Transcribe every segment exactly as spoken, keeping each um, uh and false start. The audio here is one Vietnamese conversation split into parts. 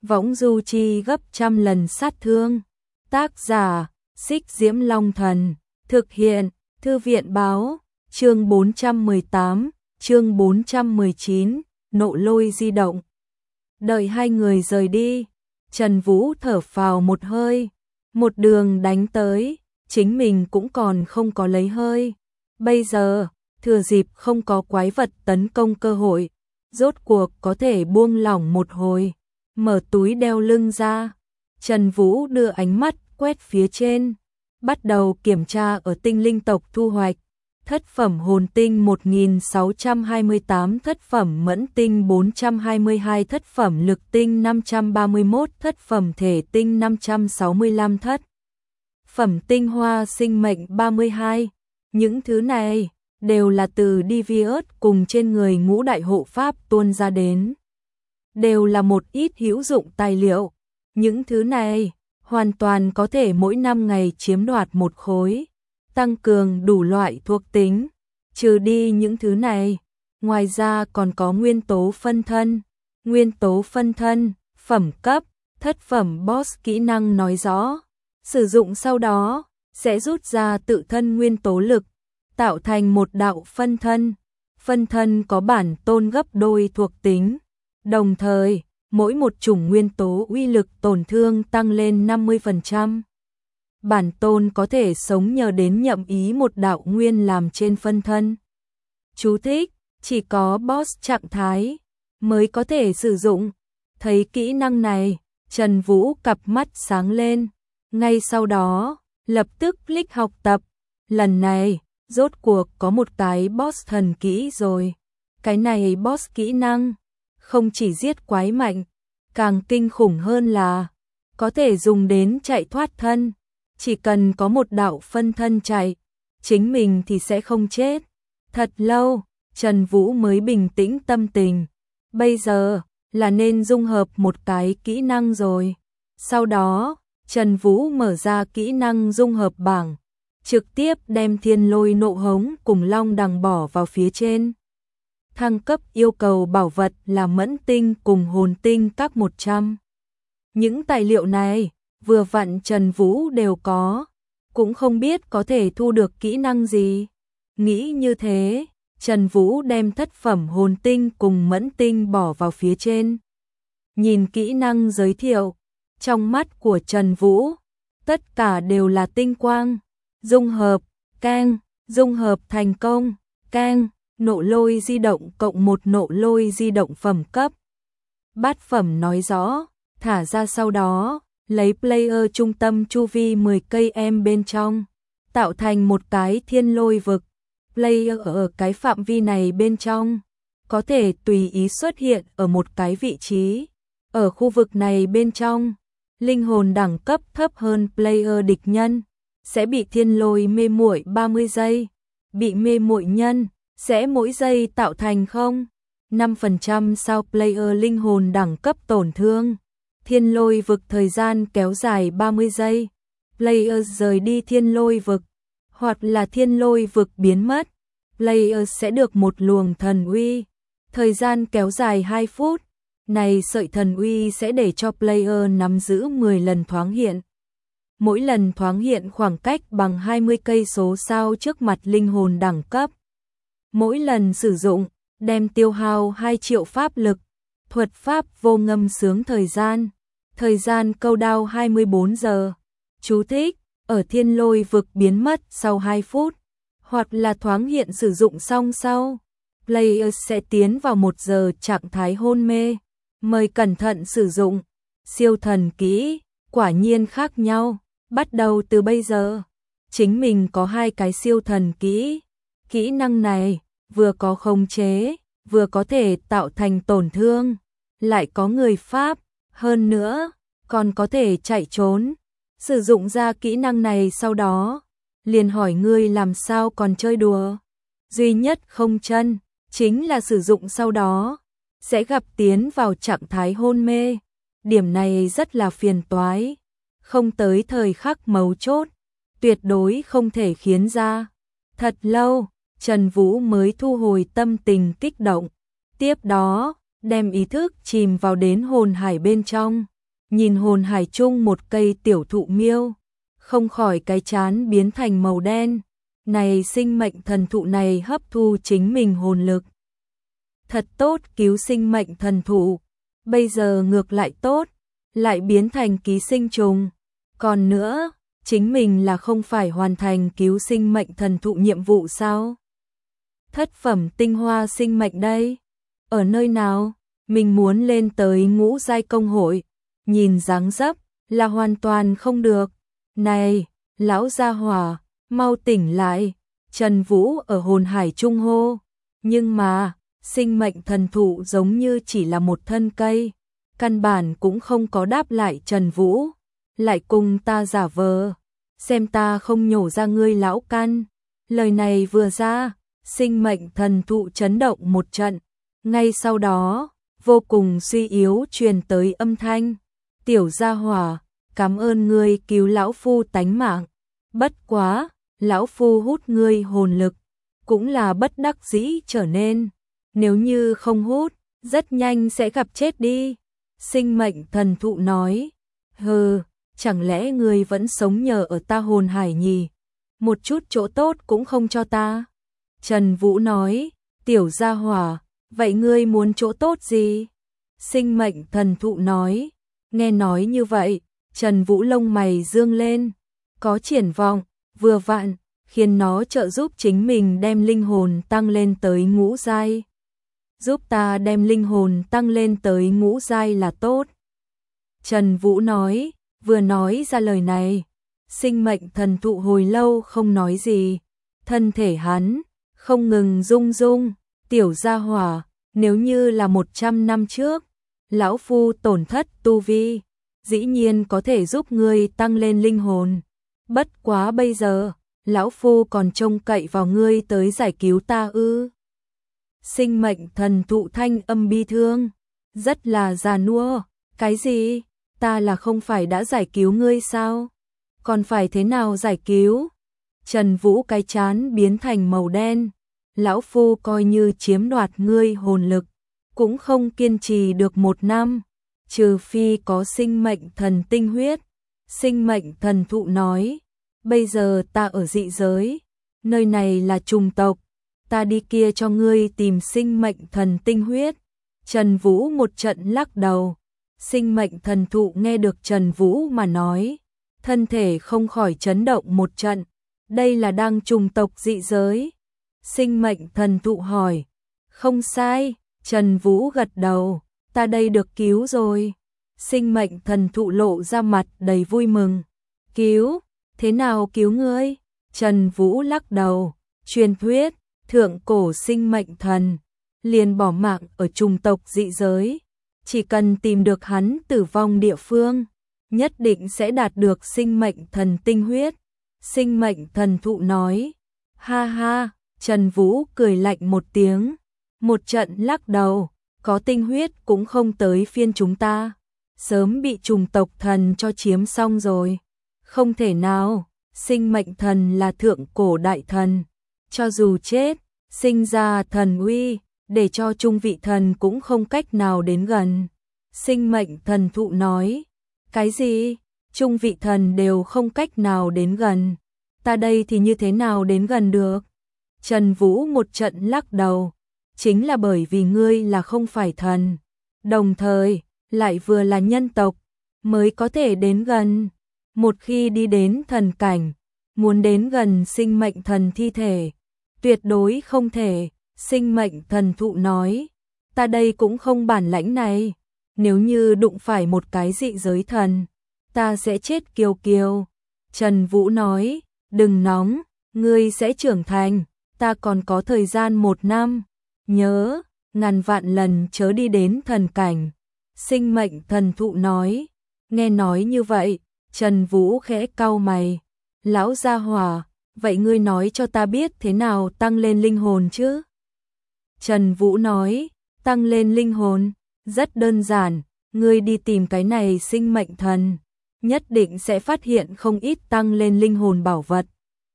võng du chi gấp trăm lần sát thương. Tác giả, Xích Diễm Long Thần, thực hiện, Thư viện báo, chương bốn trăm mười tám, chương bốn trăm mười chín, nộ lôi di động. Đợi hai người rời đi, Trần Vũ thở phào một hơi, một đường đánh tới, chính mình cũng còn không có lấy hơi. Bây giờ, thừa dịp không có quái vật tấn công cơ hội, rốt cuộc có thể buông lỏng một hồi, mở túi đeo lưng ra. Trần Vũ đưa ánh mắt quét phía trên, bắt đầu kiểm tra ở tinh linh tộc thu hoạch. Thất phẩm hồn tinh một nghìn sáu trăm hai mươi tám, thất phẩm mẫn tinh bốn trăm hai mươi hai, thất phẩm lực tinh năm trăm ba mươi mốt, thất phẩm thể tinh năm trăm sáu mươi lăm, thất phẩm tinh hoa sinh mệnh ba mươi hai. Những thứ này đều là từ Devious cùng trên người ngũ đại hộ pháp tuôn ra đến. Đều là một ít hữu dụng tài liệu. Những thứ này hoàn toàn có thể mỗi năm ngày chiếm đoạt một khối, tăng cường đủ loại thuộc tính. Trừ đi những thứ này, ngoài ra còn có nguyên tố phân thân. Nguyên tố phân thân, phẩm cấp, thất phẩm boss kỹ năng nói rõ. Sử dụng sau đó, sẽ rút ra tự thân nguyên tố lực, tạo thành một đạo phân thân. Phân thân có bản tôn gấp đôi thuộc tính. Đồng thời, mỗi một chủng nguyên tố uy lực tổn thương tăng lên năm mươi phần trăm. Bản tôn có thể sống nhờ đến nhậm ý một đạo nguyên làm trên phân thân. Chú thích, chỉ có boss trạng thái mới có thể sử dụng. Thấy kỹ năng này, Trần Vũ cặp mắt sáng lên. Ngay sau đó, lập tức click học tập. Lần này, rốt cuộc có một cái boss thần kỹ rồi. Cái này boss kỹ năng, không chỉ giết quái mạnh, càng kinh khủng hơn là có thể dùng đến chạy thoát thân. Chỉ cần có một đạo phân thân chạy, chính mình thì sẽ không chết. Thật lâu, Trần Vũ mới bình tĩnh tâm tình. Bây giờ là nên dung hợp một cái kỹ năng rồi. Sau đó, Trần Vũ mở ra kỹ năng dung hợp bảng, trực tiếp đem thiên lôi nộ hống cùng long đằng bỏ vào phía trên. Thăng cấp yêu cầu bảo vật là mẫn tinh cùng hồn tinh các một trăm. Những tài liệu này, vừa vặn Trần Vũ đều có, cũng không biết có thể thu được kỹ năng gì. Nghĩ như thế, Trần Vũ đem thất phẩm hồn tinh cùng mẫn tinh bỏ vào phía trên. Nhìn kỹ năng giới thiệu, trong mắt của Trần Vũ, tất cả đều là tinh quang. Dung hợp, keng, dung hợp thành công, keng, nộ lôi di động cộng một nộ lôi di động phẩm cấp. Bát phẩm nói rõ, thả ra sau đó, lấy player trung tâm chu vi mười cây em bên trong, tạo thành một cái thiên lôi vực. Player ở cái phạm vi này bên trong, có thể tùy ý xuất hiện ở một cái vị trí. Ở khu vực này bên trong, linh hồn đẳng cấp thấp hơn player địch nhân sẽ bị thiên lôi mê muội ba mươi giây. Bị mê muội nhân sẽ mỗi giây tạo thành không phẩy năm phần trăm sao player linh hồn đẳng cấp tổn thương. Thiên lôi vực thời gian kéo dài ba mươi giây. Player rời đi thiên lôi vực, hoặc là thiên lôi vực biến mất, player sẽ được một luồng thần uy. Thời gian kéo dài hai phút. Này sợi thần uy sẽ để cho player nắm giữ mười lần thoáng hiện. Mỗi lần thoáng hiện khoảng cách bằng hai mươi cây số sao trước mặt linh hồn đẳng cấp. Mỗi lần sử dụng, đem tiêu hao hai triệu pháp lực. Thuật pháp vô ngâm sướng thời gian. Thời gian câu đao hai mươi bốn giờ. Chú thích, ở thiên lôi vực biến mất sau hai phút, hoặc là thoáng hiện sử dụng xong sau, player sẽ tiến vào một giờ trạng thái hôn mê. Mời cẩn thận sử dụng. Siêu thần kỹ, quả nhiên khác nhau. Bắt đầu từ bây giờ, chính mình có hai cái siêu thần kỹ. Kỹ năng này, vừa có khống chế, vừa có thể tạo thành tổn thương, lại có người pháp, hơn nữa, còn có thể chạy trốn. Sử dụng ra kỹ năng này sau đó, liền hỏi ngươi làm sao còn chơi đùa. Duy nhất không chân, chính là sử dụng sau đó, sẽ gặp tiến vào trạng thái hôn mê. Điểm này rất là phiền toái. Không tới thời khắc mấu chốt, tuyệt đối không thể khiến ra. Thật lâu, Trần Vũ mới thu hồi tâm tình kích động. Tiếp đó, đem ý thức chìm vào đến hồn hải bên trong. nhìn hồn hải chung một cây tiểu thụ miêu, không khỏi cái chán biến thành màu đen. Này sinh mệnh thần thụ này hấp thu chính mình hồn lực. Thật tốt, cứu sinh mệnh thần thụ, bây giờ ngược lại tốt, lại biến thành ký sinh trùng. Còn nữa, chính mình là không phải hoàn thành cứu sinh mệnh thần thụ nhiệm vụ sao? Thất phẩm tinh hoa sinh mệnh đây, ở nơi nào? Mình muốn lên tới ngũ giai công hội, nhìn dáng dấp là hoàn toàn không được. Này, lão gia hỏa, mau tỉnh lại. Trần Vũ ở hồn hải trung hô, nhưng mà, sinh mệnh thần thụ giống như chỉ là một thân cây, căn bản cũng không có đáp lại Trần Vũ, lại cùng ta giả vờ, xem ta không nhổ ra ngươi lão căn. Lời này vừa ra, sinh mệnh thần thụ chấn động một trận, ngay sau đó, vô cùng suy yếu truyền tới âm thanh, tiểu gia hỏa, cảm ơn ngươi cứu lão phu tánh mạng, bất quá, lão phu hút ngươi hồn lực, cũng là bất đắc dĩ trở nên, nếu như không hút, rất nhanh sẽ gặp chết đi. Sinh mệnh thần thụ nói, hừ, chẳng lẽ ngươi vẫn sống nhờ ở ta hồn hải nhỉ, một chút chỗ tốt cũng không cho ta. Trần Vũ nói, tiểu gia hỏa, vậy ngươi muốn chỗ tốt gì? Sinh mệnh thần thụ nói, nghe nói như vậy, Trần Vũ lông mày dương lên, có triển vọng, vừa vặn, khiến nó trợ giúp chính mình đem linh hồn tăng lên tới ngũ giai. Giúp ta đem linh hồn tăng lên tới ngũ giai là tốt. Trần Vũ nói, vừa nói ra lời này, sinh mệnh thần thụ hồi lâu không nói gì, thân thể hắn không ngừng rung rung, tiểu gia hỏa, nếu như là một trăm năm trước, lão phu tổn thất tu vi, dĩ nhiên có thể giúp ngươi tăng lên linh hồn, bất quá bây giờ, lão phu còn trông cậy vào ngươi tới giải cứu ta ư? Sinh mệnh thần thụ thanh âm bi thương, rất là già nua, cái gì? Ta là không phải đã giải cứu ngươi sao? Còn phải thế nào giải cứu? Trần Vũ cái chán biến thành màu đen, lão phu coi như chiếm đoạt ngươi hồn lực, cũng không kiên trì được một năm, trừ phi có sinh mệnh thần tinh huyết. Sinh mệnh thần thụ nói, bây giờ ta ở dị giới, nơi này là trùng tộc, ta đi kia cho ngươi tìm sinh mệnh thần tinh huyết. Trần Vũ một trận lắc đầu, sinh mệnh thần thụ nghe được Trần Vũ mà nói, thân thể không khỏi chấn động một trận, đây là đang trùng tộc dị giới. Sinh mệnh thần thụ hỏi, không sai, Trần Vũ gật đầu, ta đây được cứu rồi. Sinh mệnh thần thụ lộ ra mặt đầy vui mừng, cứu, thế nào cứu ngươi? Trần Vũ lắc đầu, truyền thuyết, thượng cổ sinh mệnh thần, liền bỏ mạng ở trùng tộc dị giới, chỉ cần tìm được hắn tử vong địa phương, nhất định sẽ đạt được sinh mệnh thần tinh huyết. Sinh mệnh thần thụ nói, ha ha, Trần Vũ cười lạnh một tiếng, một trận lắc đầu, có tinh huyết cũng không tới phiên chúng ta, sớm bị trùng tộc thần cho chiếm xong rồi. Không thể nào, sinh mệnh thần là thượng cổ đại thần, cho dù chết, sinh ra thần uy, để cho trung vị thần cũng không cách nào đến gần. Sinh mệnh thần thụ nói, cái gì? Trung vị thần đều không cách nào đến gần, ta đây thì như thế nào đến gần được? Trần Vũ một trận lắc đầu, chính là bởi vì ngươi là không phải thần, đồng thời lại vừa là nhân tộc, mới có thể đến gần. Một khi đi đến thần cảnh, muốn đến gần sinh mệnh thần thi thể, tuyệt đối không thể. Sinh mệnh thần thụ nói, ta đây cũng không bản lãnh này, nếu như đụng phải một cái dị giới thần, ta sẽ chết kiều kiều. Trần Vũ nói, đừng nóng, ngươi sẽ trưởng thành, ta còn có thời gian một năm, nhớ, ngàn vạn lần chớ đi đến thần cảnh. Sinh mệnh thần thụ nói, nghe nói như vậy, Trần Vũ khẽ cau mày, lão gia hỏa, vậy ngươi nói cho ta biết thế nào tăng lên linh hồn chứ? Trần Vũ nói, tăng lên linh hồn, rất đơn giản, ngươi đi tìm cái này sinh mệnh thần, nhất định sẽ phát hiện không ít tăng lên linh hồn bảo vật.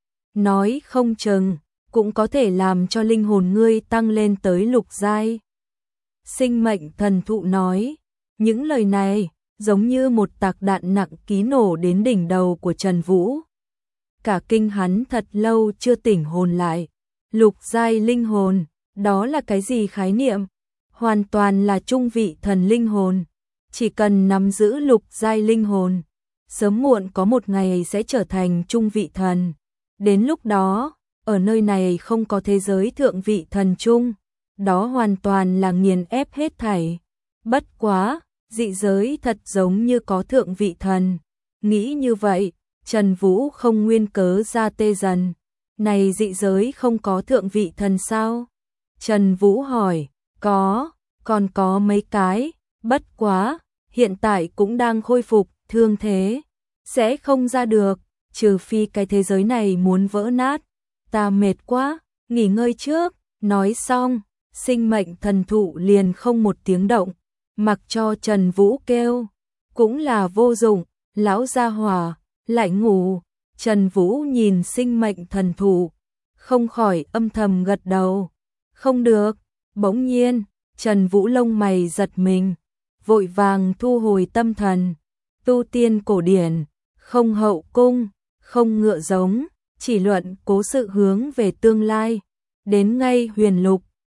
Nói không chừng, cũng có thể làm cho linh hồn ngươi tăng lên tới lục giai. Sinh mệnh thần thụ nói, những lời này, giống như một tạc đạn nặng ký nổ đến đỉnh đầu của Trần Vũ. Cả kinh hắn thật lâu chưa tỉnh hồn lại. Lục giai linh hồn, đó là cái gì khái niệm? Hoàn toàn là trung vị thần linh hồn. Chỉ cần nắm giữ lục giai linh hồn, sớm muộn có một ngày sẽ trở thành trung vị thần. Đến lúc đó, ở nơi này không có thế giới thượng vị thần chung, đó hoàn toàn là nghiền ép hết thảy. Bất quá, dị giới thật giống như có thượng vị thần. Nghĩ như vậy, Trần Vũ không nguyên cớ ra tê dần. Này dị giới không có thượng vị thần sao? Trần Vũ hỏi, có, còn có mấy cái, bất quá, hiện tại cũng đang khôi phục, thương thế, sẽ không ra được, trừ phi cái thế giới này muốn vỡ nát. Ta mệt quá, nghỉ ngơi trước. Nói xong, sinh mệnh thần thụ liền không một tiếng động, mặc cho Trần Vũ kêu, cũng là vô dụng, lão gia hỏa, lại ngủ. Trần Vũ nhìn sinh mệnh thần thụ, không khỏi âm thầm gật đầu. Không được, bỗng nhiên, Trần Vũ lông mày giật mình, vội vàng thu hồi tâm thần. Tu tiên cổ điển, không hậu cung, không ngựa giống, chỉ luận cố sự hướng về tương lai. Đến ngay huyền lục,